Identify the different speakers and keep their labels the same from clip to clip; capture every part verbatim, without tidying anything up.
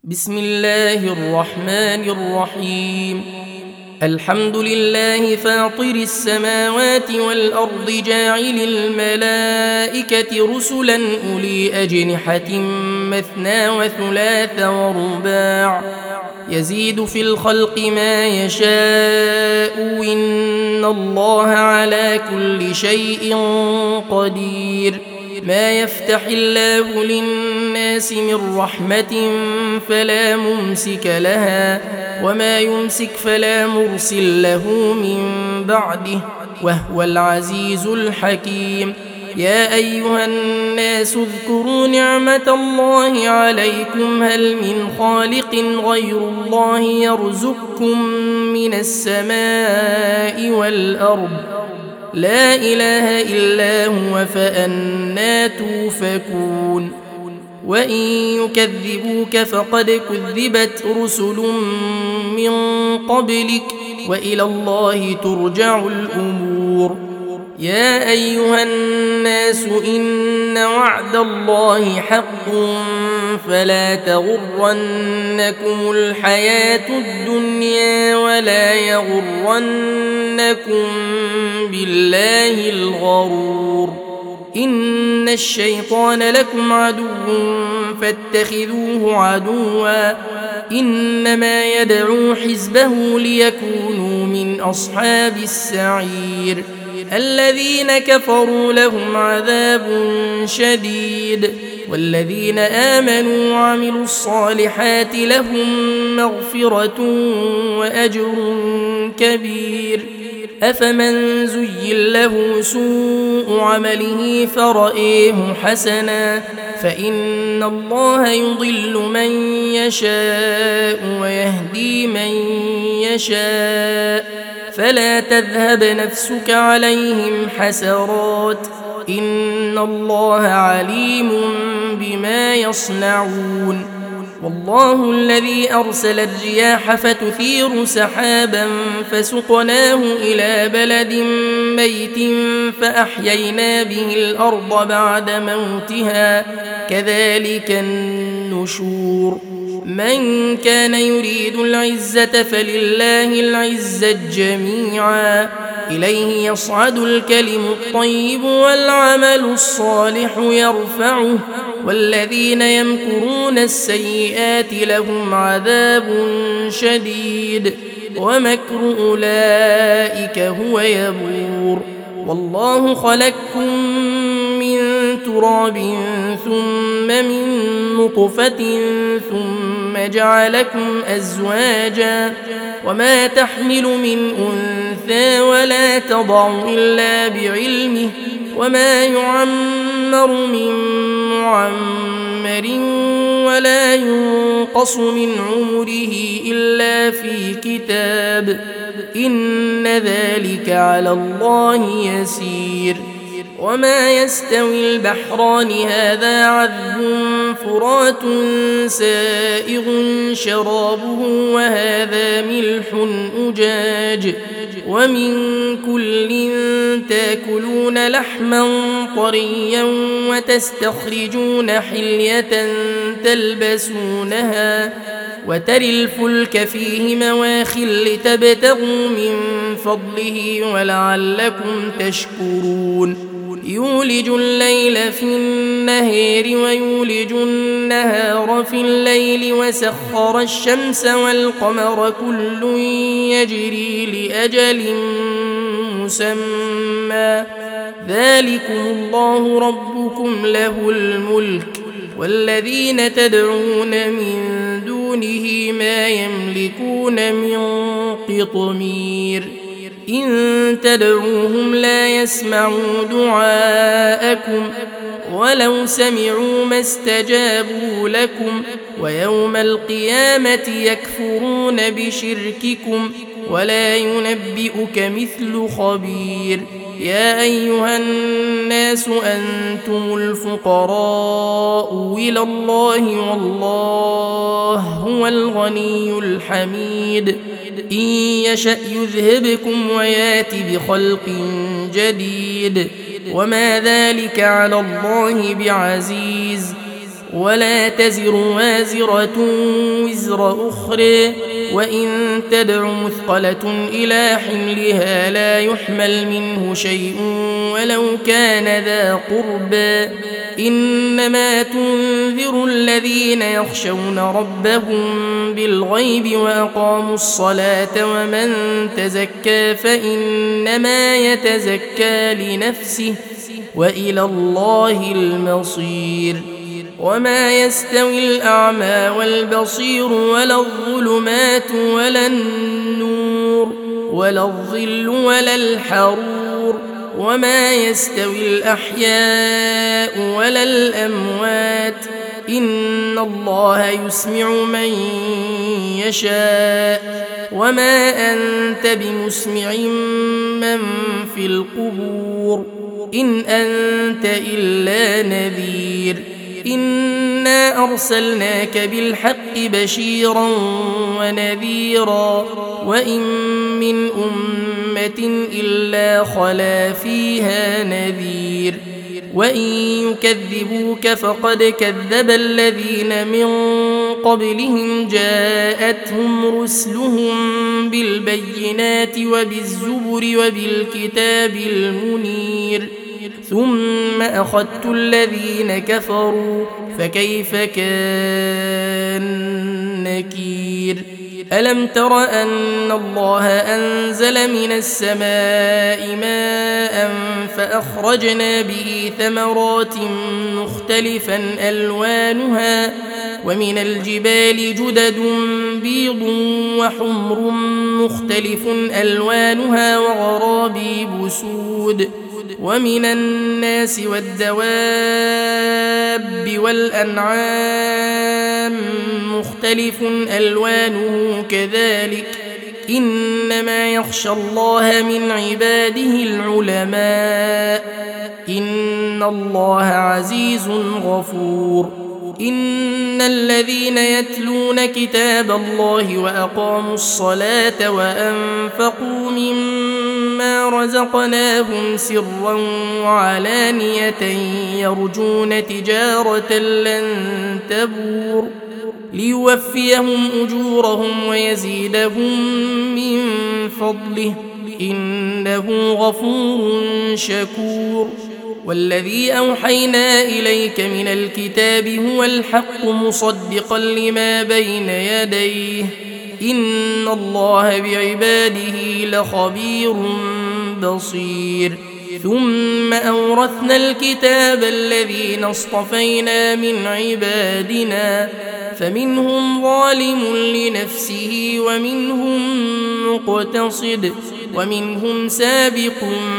Speaker 1: بسم الله الرحمن الرحيم. الحمد لله فاطر السماوات والأرض جاعل الملائكة رسلا أولي أجنحة مثنى وثلاث ورباع يزيد في الخلق ما يشاء إن الله على كل شيء قدير. ما يفتح الله للناس من رحمة فلا ممسك لها وما يمسك فلا مرسل له من بعده وهو العزيز الحكيم. يا أيها الناس اذكروا نعمة الله عليكم هل من خالق غير الله يرزقكم من السماء والأرض لا إله إلا هو فأنى توفكون. وإن يكذبوك فقد كذبت رسل من قبلك وإلى الله ترجع الأمور. يا أيها الناس إن وعد الله حق فلا تغرنكم الحياة الدنيا ولا يغرنكم بالله الغرور. إن الشيطان لكم عدو فاتخذوه عدوا إنما يدعو حزبه ليكونوا من أصحاب السعير. الذين كفروا لهم عذاب شديد والذين آمنوا وعملوا الصالحات لهم مغفرة وأجر كبير. أفمن زين له سوء عمله فرأيه حسنا فإن الله يضل من يشاء ويهدي من يشاء فلا تذهب نفسك عليهم حسرات إن الله عليم بما يصنعون. والله الذي أرسل الرياح فتثير سحابا فسقناه إلى بلد ميت فأحيينا به الأرض بعد موتها كذلك النشور. من كان يريد العزة فلله العزة جميعا إليه يصعد الكلم الطيب والعمل الصالح يرفعه والذين يمكرون السيئات لهم عذاب شديد ومكر أولئك هو يبور. والله خلقكم من تراب ثم من نطفة ثم جعلكم أزواجا وما تحمل من أنثى ولا تضع إلا بعلمه وما يعمر من معمر ولا ينقص من عمره إلا في كتاب إن ذلك على الله يسير. وما يستوي البحران هذا عذب فرات سائغ شرابه وهذا ملح أجاج ومن كل تاكلون لحما طريا وتستخرجون حلية تلبسونها وتري الفلك فيه مواخر لتبتغوا من فضله ولعلكم تشكرون. يولج الليل في النهار ويولج النهار في الليل وسخر الشمس والقمر كل يجري لأجل مسمى ذلكم الله ربكم له الملك والذين تدعون من دونه ما يملكون من قطمير. إن تدعوهم لا يسمعوا دعاءكم ولو سمعوا ما استجابوا لكم ويوم القيامة يكفرون بشرككم ولا ينبئك مثل خبير. يا أيها الناس أنتم الفقراء إلى الله والله هو الغني الحميد. إن يشأ يذهبكم ويات بخلق جديد وما ذلك على الله بعزيز. ولا تزر وازرة وزر أخرى وإن تدع مثقلة إلى حملها لا يحمل منه شيء ولو كان ذا قربى إنما تنذر الذين يخشون ربهم بالغيب وأقاموا الصلاة ومن تزكى فإنما يتزكى لنفسه وإلى الله المصير وما يستوي الأعمى والبصير ولا الظلمات ولا النور ولا الظل ولا الحرور وما يستوي الأحياء ولا الأموات إن الله يسمع من يشاء وما أنت بمسمع من في القبور إن أنت إلا نذير إنا أرسلناك بالحق بشيرا ونذيرا وإن من أمة إلا خلا فيها نذير وإن يكذبوك فقد كذب الذين من قبلهم جاءتهم رسلهم بالبينات وبالزبر وبالكتاب المنير ثم أخذت الذين كفروا فكيف كان نكير ألم تر أن الله أنزل من السماء ماء فأخرجنا به ثمرات مختلفا ألوانها ومن الجبال جدد بيض وحمر مختلف ألوانها وغرابيب سود ومن الناس والدواب والأنعام مختلف ألوانه كذلك إنما يخشى الله من عباده العلماء إن الله عزيز غفور إن الذين يتلون كتاب الله وأقاموا الصلاة وأنفقوا مما رزقناهم سرا وعلانية يرجون تجارة لن تبور ليوفيهم أجورهم ويزيدهم من فضله إنه غفور شكور والذي أوحينا إليك من الكتاب هو الحق مصدقا لما بين يديه إن الله بعباده لخبير بصير ثم أورثنا الكتاب الذين اصطفينا من عبادنا فمنهم ظالم لنفسه ومنهم مقتصد ومنهم سابق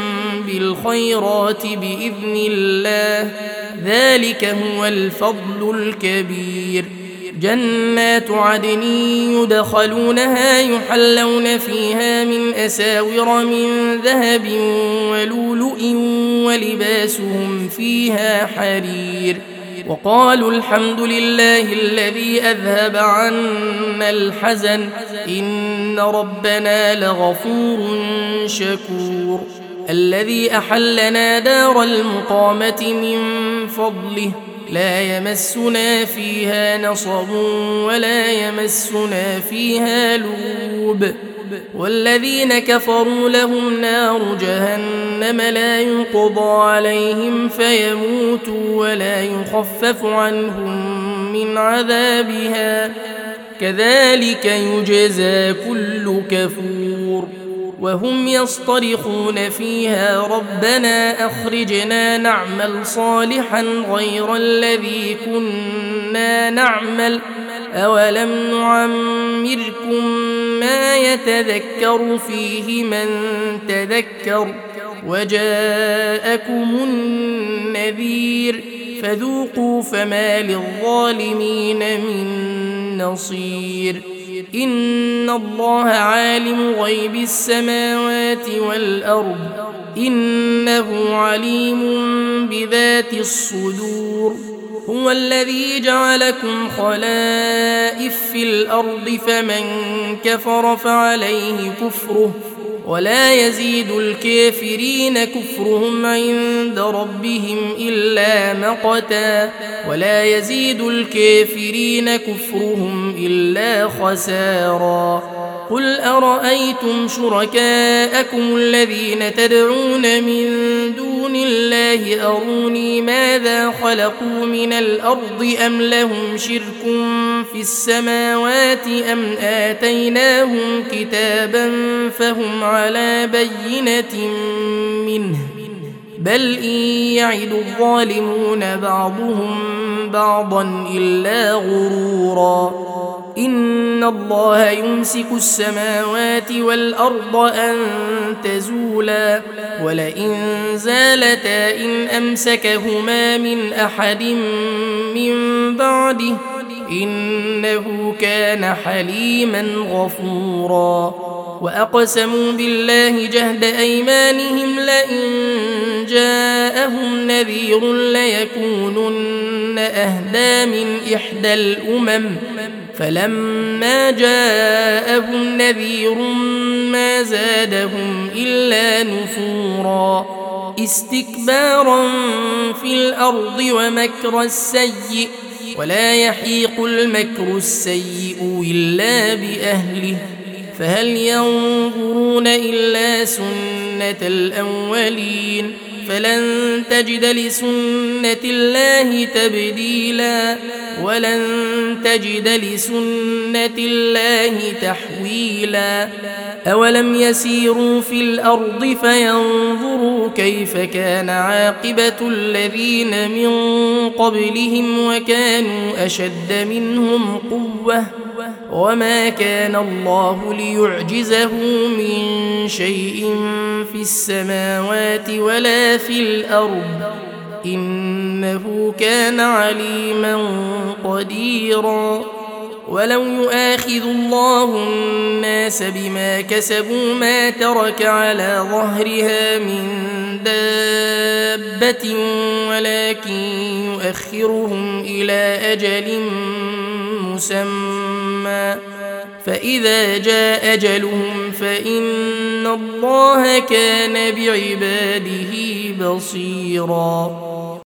Speaker 1: بالخيرات بإذن الله ذلك هو الفضل الكبير جنات عدن يدخلونها يحلون فيها من أساور من ذهب ولؤلؤ ولباسهم فيها حرير وقالوا الحمد لله الذي أذهب عنا الحزن إن ربنا لغفور شكور الذي أحلنا دار المقامة من فضله لا يمسنا فيها نصب ولا يمسنا فيها لوب والذين كفروا لهم نار جهنم لا يقضى عليهم فيموتوا ولا يخفف عنهم من عذابها كذلك يجزى كل كفور وهم يصطرخون فيها ربنا أخرجنا نعمل صالحا غير الذي كنا نعمل أولم نعمركم ما يتذكر فيه من تذكر وجاءكم النذير فذوقوا فما للظالمين من نصير إن الله عالم غيب السماوات والأرض إنه عليم بذات الصدور هو الذي جعلكم خلائف في الأرض فمن كفر فعليه كفره ولا يزيد الكافرين كفرهم عند ربهم إلا مقتا ولا يزيد الكافرين كفرهم إلا خسارا قل أرأيتم شركاءكم الذين تدعون من دون الله أروني ماذا خلقوا من الأرض أم لهم شرك في السماوات أم آتيناهم كتابا فهم على بينة منه بل إن يعد الظالمون بعضهم بعضا إلا غرورا إن الله يمسك السماوات والأرض أن تزولا ولئن زالتا إن أمسكهما من أحد من بعده إنه كان حليما غفورا وأقسموا بالله جهد أيمانهم لئن جاءهم نذير ليكونن أهدى من إحدى الأمم فلما جاءهم نذير ما زادهم إلا نفورا استكبارا في الأرض ومكر السيء ولا يحيق المكر السيء إلا بأهله فهل ينظرون إلا سنة الأولين فلن تجد لسنة الله تبديلا ولن تجد لسنة الله تحويلا أولم يسيروا في الأرض فينظروا كيف كان عاقبة الذين من قبلهم وكانوا أشد منهم قوة وما كان الله ليعجزه من شيء في السماوات ولا في الأرض إنه كان عليما قديرا ولو يؤاخذ الله الناس بما كسبوا ما ترك على ظهرها من دابة ولكن يؤخرهم إلى أجل مسمى فإذا جاء أجلهم فإن الله كان بعباده بصيرا